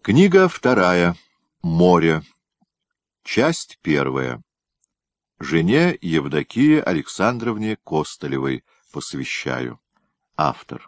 Книга вторая. Море. Часть первая. Жене Евдокии Александровне Костылевой посвящаю. Автор.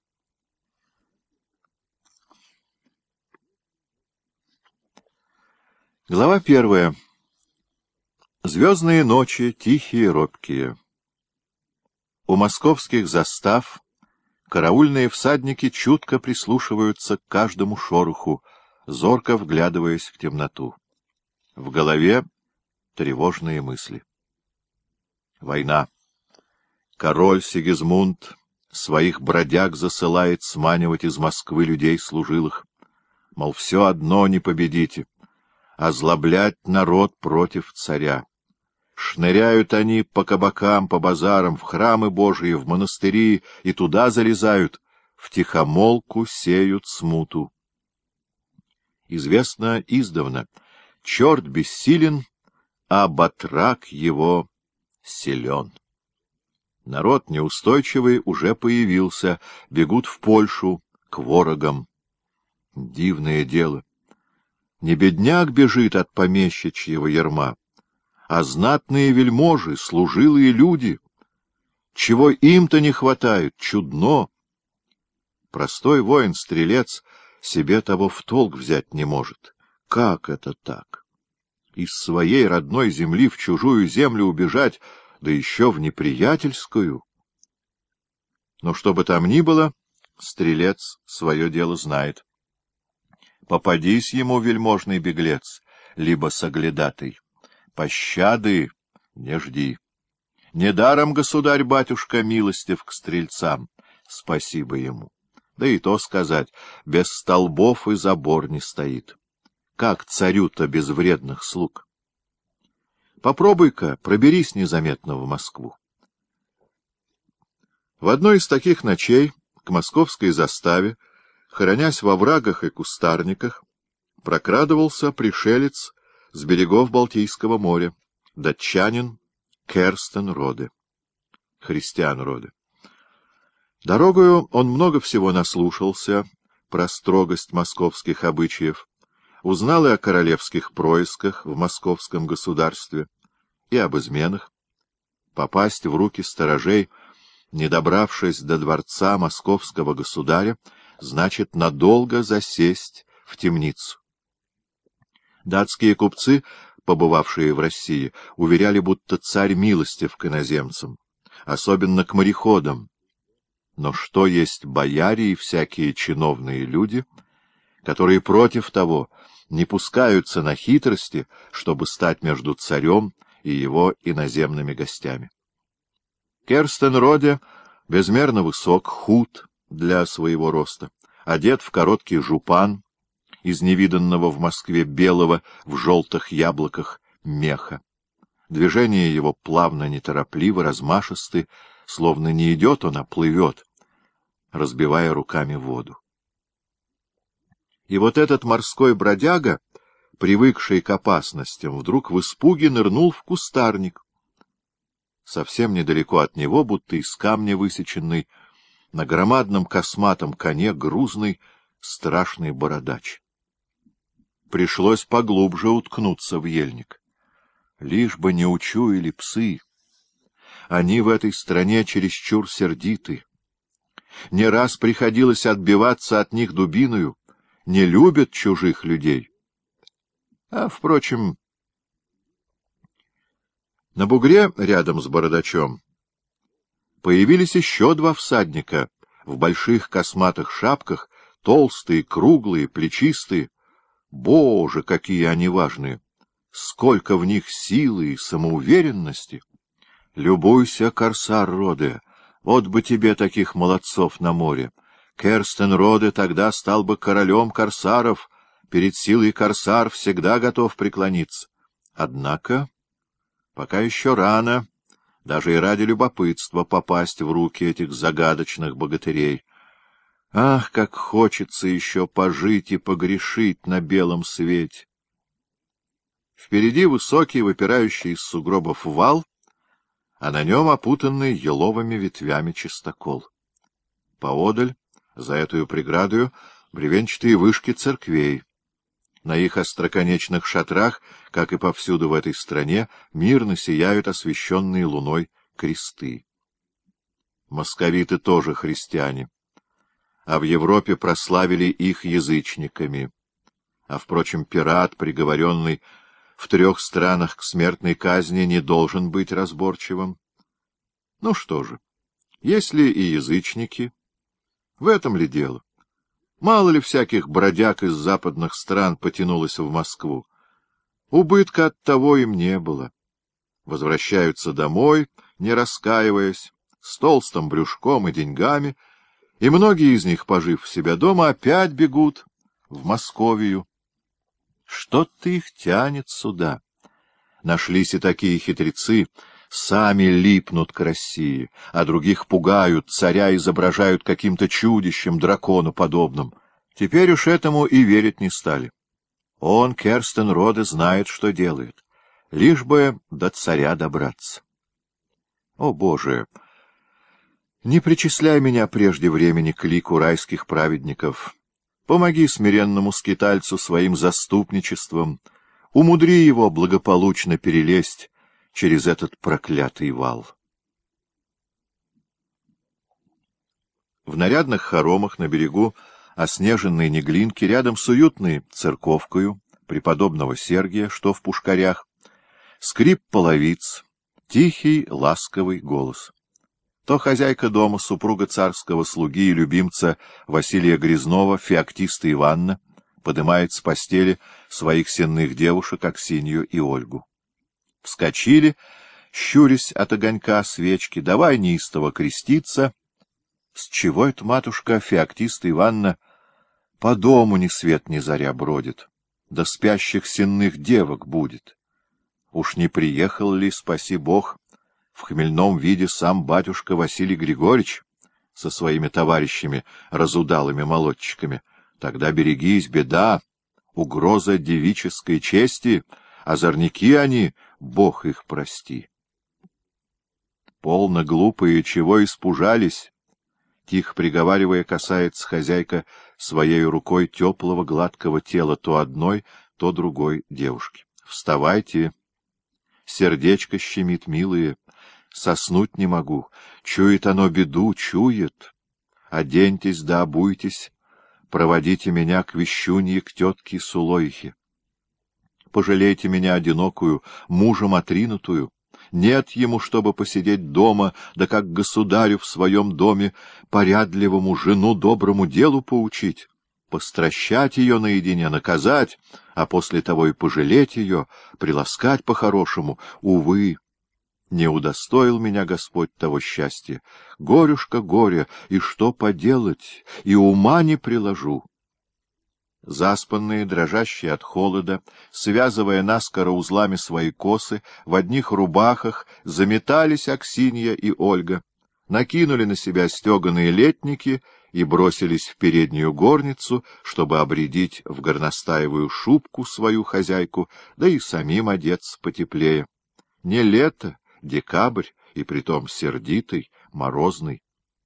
Глава первая. Звездные ночи, тихие, робкие. У московских застав караульные всадники чутко прислушиваются к каждому шороху, зорко вглядываясь в темноту. В голове тревожные мысли. Война. Король Сигизмунд своих бродяг засылает сманивать из Москвы людей служилых. Мол, все одно не победите. Озлоблять народ против царя. Шныряют они по кабакам, по базарам, в храмы Божии, в монастыри, и туда залезают, втихомолку сеют смуту. Известно издавна, черт бессилен, а батрак его силен. Народ неустойчивый уже появился, бегут в Польшу, к ворогам. Дивное дело. Не бедняк бежит от помещичьего ярма, а знатные вельможи, служилые люди. Чего им-то не хватает, чудно. Простой воин-стрелец себе того в толк взять не может. Как это так? Из своей родной земли в чужую землю убежать, да еще в неприятельскую? Но что бы там ни было, стрелец свое дело знает. Попадись ему, вельможный беглец, либо соглядатый, пощады не жди. Недаром государь-батюшка милостив к стрельцам, спасибо ему. Да и то сказать, без столбов и забор не стоит. Как царю-то без вредных слуг? Попробуй-ка, проберись незаметно в Москву. В одной из таких ночей к московской заставе, хоронясь во врагах и кустарниках, прокрадывался пришелец с берегов Балтийского моря, датчанин Керстен Роде, христиан Роде. Дорогою он много всего наслушался про строгость московских обычаев, узнал и о королевских происках в московском государстве, и об изменах. Попасть в руки сторожей, не добравшись до дворца московского государя, значит надолго засесть в темницу. Датские купцы, побывавшие в России, уверяли, будто царь милостив к иноземцам, особенно к мореходам. Но что есть бояре и всякие чиновные люди, которые против того не пускаются на хитрости, чтобы стать между царем и его иноземными гостями? Керстен Роде безмерно высок, худ для своего роста, одет в короткий жупан из невиданного в Москве белого в желтых яблоках меха. Движения его плавно, неторопливо, размашисты, словно не идет он, а плывет, разбивая руками воду. И вот этот морской бродяга, привыкший к опасностям, вдруг в испуге нырнул в кустарник. Совсем недалеко от него, будто из камня высеченный, на громадном косматом коне грузный, страшный бородач. Пришлось поглубже уткнуться в ельник. Лишь бы не учуяли псы. Они в этой стране чересчур сердиты. Не раз приходилось отбиваться от них дубиною, не любят чужих людей. А, впрочем, на бугре рядом с бородачом появились еще два всадника в больших косматых шапках, толстые, круглые, плечистые. Боже, какие они важные! Сколько в них силы и самоуверенности! Любуйся, корсар Роде! Вот бы тебе таких молодцов на море! Керстен Роде тогда стал бы королем корсаров, перед силой корсар всегда готов преклониться. Однако пока еще рано, даже и ради любопытства, попасть в руки этих загадочных богатырей. Ах, как хочется еще пожить и погрешить на белом свете! Впереди высокий, выпирающий из сугробов вал, а на нем опутанный еловыми ветвями чистокол. Поодаль, за эту преградою, бревенчатые вышки церквей, На их остроконечных шатрах, как и повсюду в этой стране, мирно сияют освещенные луной кресты. Московиты тоже христиане, а в Европе прославили их язычниками. А, впрочем, пират, приговоренный в 3 странах к смертной казни, не должен быть разборчивым. Ну что же, если и язычники, в этом ли дело? Мало ли всяких бродяг из западных стран потянулось в Москву. Убытка от того им не было. Возвращаются домой, не раскаиваясь, с толстым брюшком и деньгами, и многие из них, пожив в себя дома, опять бегут в Московию. Что-то их тянет сюда. Нашлись и такие хитрецы, сами липнут к России, а других пугают, царя изображают каким-то чудищем, дракону подобным. Теперь уж этому и верить не стали. Он, Керстенроде, знает, что делает, лишь бы до царя добраться. О, Боже! Не причисляй меня прежде времени к лику райских праведников. Помоги смиренному скитальцу своим заступничеством, умудри его благополучно перелезть через этот проклятый вал. В нарядных хоромах на берегу оснеженной Неглинки, рядом с уютной церковкою преподобного Сергия, что в Пушкарях, скрип половиц, тихий ласковый голос. То хозяйка дома, супруга царского слуги и любимца Василия Грязнова, Феоктиста Ивановна, подымает с постели своих сенных девушек Аксинью и Ольгу. Вскочили, щурясь от огонька свечки, давай неистово креститься. С чего это, матушка Феоктиста Ивановна, по дому ни свет ни заря бродит, да спящих сенных девок будет? Уж не приехал ли, спаси Бог, в хмельном виде сам батюшка Василий Григорьевич со своими товарищами, разудалыми молодчиками? Тогда берегись, беда, угроза девической чести, озорники они, Бог их прости. Полно глупые, чего испужались? Тихо приговаривая, касается хозяйка своей рукой теплого гладкого тела то одной, то другой девушки. Вставайте, сердечко щемит, милые, соснуть не могу, чует оно беду, чует. Оденьтесь да обуйтесь, проводите меня к вещунье, к тетке Сулойхе. Пожалейте меня одинокую, мужем отринутую. Нет ему, чтобы посидеть дома, да как государю в своем доме, порядливому, жену доброму делу поучить, постращать ее наедине, наказать, а после того и пожалеть ее, приласкать по-хорошему. Увы, не удостоил меня Господь того счастья. Горюшка, горе, и что поделать, и ума не приложу. Заспанные, дрожащие от холода, связывая наскоро узлами свои косы, в одних рубахах заметались Аксинья и Ольга, накинули на себя стеганые летники и бросились в переднюю горницу, чтобы обрядить в горностаевую шубку свою хозяйку, да и самим одеться потеплее. Не лето, декабрь, и притом сердитый, морозный.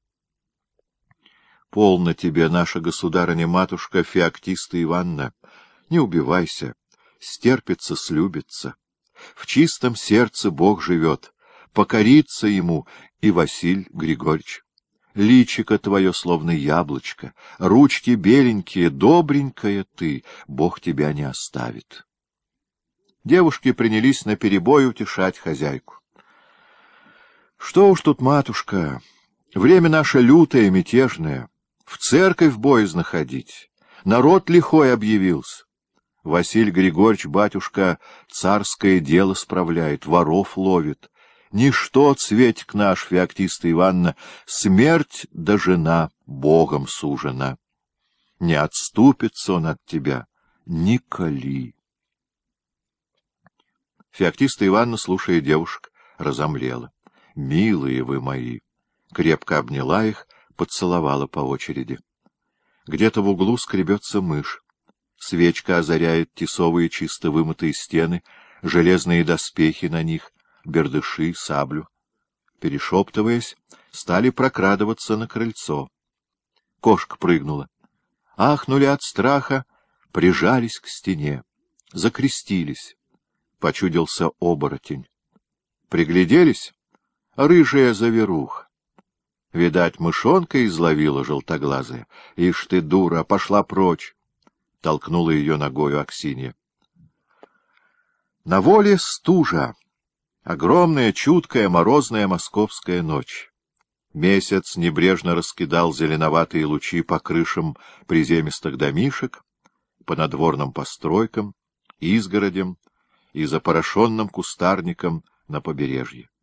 Полно тебе, наша государыня-матушка Феоктиста Ивановна, не убивайся, стерпится, слюбится. В чистом сердце Бог живет, покорится ему и Василь Григорьевич. Личико твое словно яблочко, ручки беленькие, добренькая ты, Бог тебя не оставит. Девушки принялись наперебой утешать хозяйку. Что уж тут, матушка, время наше лютое, мятежное. В церковь боязно ходить. Народ лихой объявился. Василий Григорьевич, батюшка, царское дело справляет, воров ловит. Ничто, цветик наш, Феоктиста Ивановна, смерть да жена Богом сужена. Не отступится он от тебя, николи. Феоктиста Ивановна, слушая девушек, разомлела. Милые вы мои! Крепко обняла их, поцеловала по очереди. Где-то в углу скребется мышь. Свечка озаряет тесовые чисто вымытые стены, железные доспехи на них, бердыши, саблю. Перешептываясь, стали прокрадываться на крыльцо. Кошка прыгнула. Ахнули от страха, прижались к стене, закрестились. Почудился оборотень. Пригляделись — рыжая заверуха. Видать, мышонка изловила желтоглазая. Ишь ты, дура, пошла прочь! Толкнула ее ногою Аксинья. На воле стужа. Огромная, чуткая, морозная московская ночь. Месяц небрежно раскидал зеленоватые лучи по крышам приземистых домишек, по надворным постройкам, изгородям и запорошенным кустарникам на побережье.